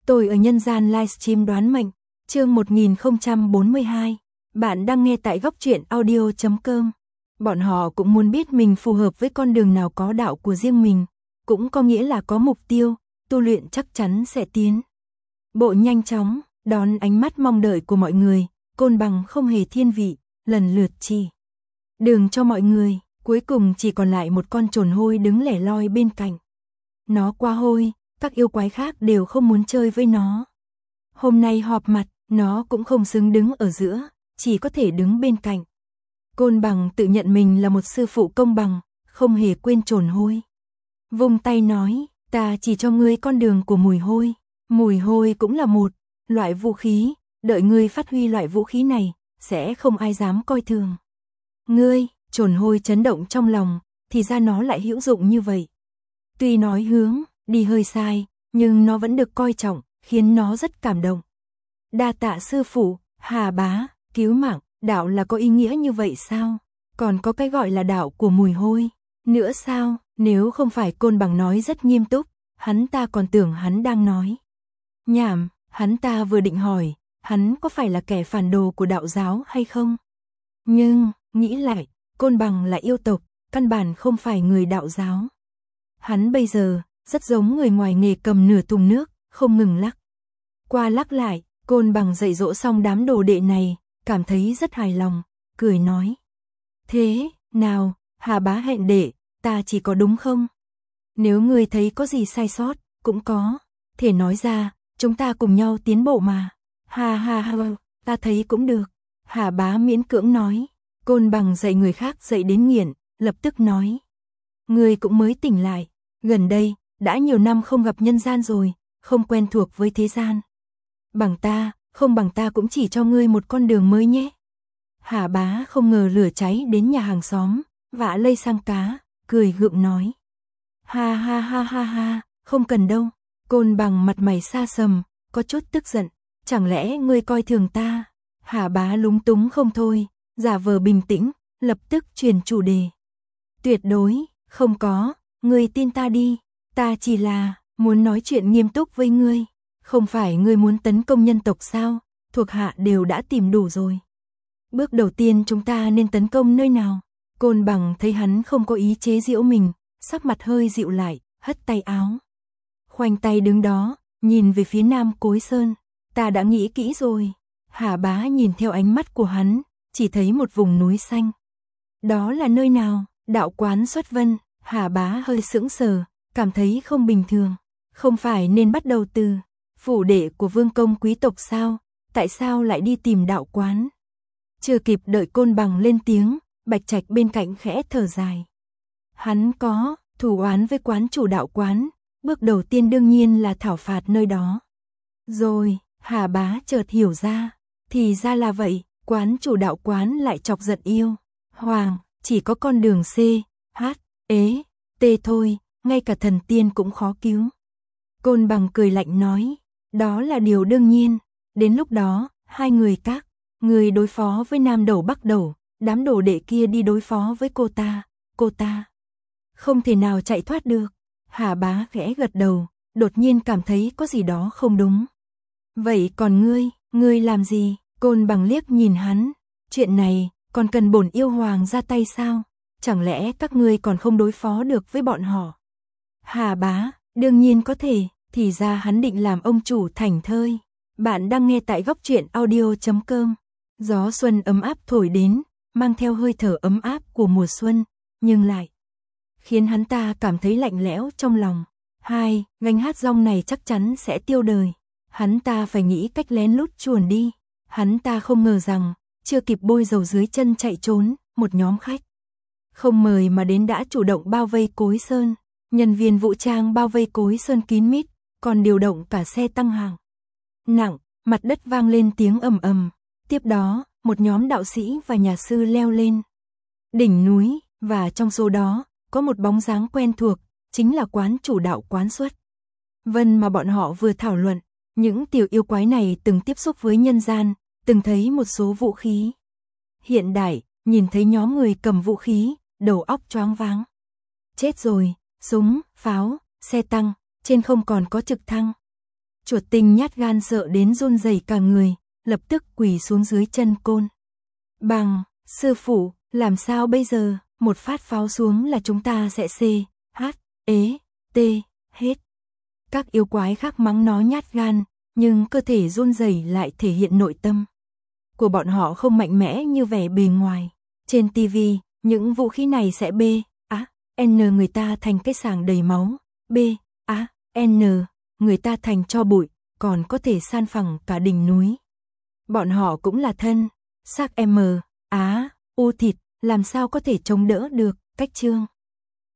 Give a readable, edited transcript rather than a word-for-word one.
Tôi ở nhân gian livestream đoán mệnh, chương 1042. Bạn đang nghe tại góc truyện audio.com. Bọn họ cũng muốn biết mình phù hợp với con đường nào có đạo của riêng mình, cũng có nghĩa là có mục tiêu, tu luyện chắc chắn sẽ tiến bộ nhanh chóng, đón ánh mắt mong đợi của mọi người, Côn Bằng không hề thiên vị, lần lượt chỉ đường cho mọi người, cuối cùng chỉ còn lại một con trồn hôi đứng lẻ loi bên cạnh. Nó quá hôi, các yêu quái khác đều không muốn chơi với nó. Hôm nay họp mặt, nó cũng không xứng đứng ở giữa, chỉ có thể đứng bên cạnh. Côn Bằng tự nhận mình là một sư phụ công bằng, không hề quên trồn hôi. Vung tay nói, ta chỉ cho ngươi con đường của mùi hôi. Mùi hôi cũng là một loại vũ khí, đợi ngươi phát huy loại vũ khí này, sẽ không ai dám coi thường. Ngươi, trồn hôi chấn động trong lòng, thì ra nó lại hữu dụng như vậy. Tuy nói hướng đi hơi sai, nhưng nó vẫn được coi trọng, khiến nó rất cảm động. Đa tạ sư phụ, Hà Bá, cứu mạng, đạo là có ý nghĩa như vậy sao? Còn có cái gọi là đạo của mùi hôi nữa sao? Nếu không phải Côn Bằng nói rất nghiêm túc, hắn ta còn tưởng hắn đang nói nhảm. Hắn ta vừa định hỏi, hắn có phải là kẻ phản đồ của đạo giáo hay không? Nhưng, nghĩ lại, Côn Bằng là yêu tộc, căn bản không phải người đạo giáo. Hắn bây giờ, rất giống người ngoài nghề cầm nửa thùng nước, không ngừng lắc qua lắc lại. Côn Bằng dạy dỗ xong đám đồ đệ này, cảm thấy rất hài lòng, cười nói. Thế, nào, Hà Bá hẹn đệ, ta chỉ có đúng không? Nếu ngươi thấy có gì sai sót, cũng có thể nói ra, chúng ta cùng nhau tiến bộ mà. Ha ha ha, ta thấy cũng được. Hà Bá miễn cưỡng nói. Côn Bằng dạy người khác dạy đến nghiện, lập tức nói. Ngươi cũng mới tỉnh lại, gần đây, đã nhiều năm không gặp nhân gian rồi, không quen thuộc với thế gian. Bằng ta, không bằng ta cũng chỉ cho ngươi một con đường mới nhé. Hà Bá không ngờ lửa cháy đến nhà hàng xóm, vạ lây sang cá, cười gượng nói. Ha ha ha ha ha, không cần đâu. Côn Bằng mặt mày xa sầm, có chút tức giận, chẳng lẽ ngươi coi thường ta? Hà Bá lúng túng không thôi, giả vờ bình tĩnh, lập tức chuyển chủ đề. Tuyệt đối, không có, ngươi tin ta đi, ta chỉ là muốn nói chuyện nghiêm túc với ngươi. Không phải ngươi muốn tấn công nhân tộc sao, thuộc hạ đều đã tìm đủ rồi. Bước đầu tiên chúng ta nên tấn công nơi nào? Côn Bằng thấy hắn không có ý chế giễu mình, sắc mặt hơi dịu lại, hất tay áo. Khoanh tay đứng đó, nhìn về phía Nam Cối Sơn. Ta đã nghĩ kỹ rồi. Hà Bá nhìn theo ánh mắt của hắn, chỉ thấy một vùng núi xanh. Đó là nơi nào? Đạo quán Xuất Vân. Hà Bá hơi sững sờ, cảm thấy không bình thường. Không phải nên bắt đầu từ phủ đệ của vương công quý tộc sao? Tại sao lại đi tìm đạo quán? Chưa kịp đợi Côn Bằng lên tiếng, Bạch Trạch bên cạnh khẽ thở dài. Hắn có thù oán với quán chủ đạo quán, bước đầu tiên đương nhiên là thảo phạt nơi đó. Rồi, Hà Bá chợt hiểu ra, thì ra là vậy, quán chủ đạo quán lại chọc giận yêu hoàng, chỉ có con đường C, H, ế, T thôi, ngay cả thần tiên cũng khó cứu. Côn Bằng cười lạnh nói, đó là điều đương nhiên, đến lúc đó, hai người các người đối phó với Nam Đầu Bắc Đầu, đám đồ đệ kia đi đối phó với cô ta không thể nào chạy thoát được. Hà Bá khẽ gật đầu, đột nhiên cảm thấy có gì đó không đúng. Vậy còn ngươi làm gì? Côn Bằng liếc nhìn hắn, chuyện này còn cần bổn yêu hoàng ra tay sao? Chẳng lẽ các ngươi còn không đối phó được với bọn họ? Hà Bá, đương nhiên có thể, thì ra hắn định làm ông chủ thảnh thơi. Bạn đang nghe tại góc truyện audio.com. Gió xuân ấm áp thổi đến, mang theo hơi thở ấm áp của mùa xuân, nhưng lại khiến hắn ta cảm thấy lạnh lẽo trong lòng. Gánh hát rong này chắc chắn sẽ tiêu đời. Hắn ta phải nghĩ cách lén lút chuồn đi. Hắn ta không ngờ rằng, chưa kịp bôi dầu dưới chân chạy trốn, một nhóm khách không mời mà đến đã chủ động bao vây Cối Sơn. Nhân viên vũ trang bao vây Cối Sơn kín mít, còn điều động cả xe tăng hạng nặng, mặt đất vang lên tiếng ầm ầm. Tiếp đó, một nhóm đạo sĩ và nhà sư leo lên đỉnh núi, và trong số đó, có một bóng dáng quen thuộc, chính là quán chủ đạo quán Xuất Vân mà bọn họ vừa thảo luận. Những tiểu yêu quái này từng tiếp xúc với nhân gian, từng thấy một số vũ khí hiện đại, nhìn thấy nhóm người cầm vũ khí, đầu óc choáng váng. Chết rồi, súng, pháo, xe tăng, trên không còn có trực thăng. Chuột tinh nhát gan sợ đến run rẩy cả người, lập tức quỳ xuống dưới chân Côn. Bằng, sư phụ, làm sao bây giờ, một phát pháo xuống là chúng ta sẽ hết. Các yêu quái khác mắng nó nhát gan, nhưng cơ thể run rẩy lại thể hiện nội tâm của bọn họ không mạnh mẽ như vẻ bề ngoài. Trên TV, những vũ khí này sẽ N người ta thành cái sàng đầy máu, N người ta thành tro bụi, còn có thể san phẳng cả đỉnh núi. Bọn họ cũng là thân, xác U thịt, làm sao có thể chống đỡ được, cách chương.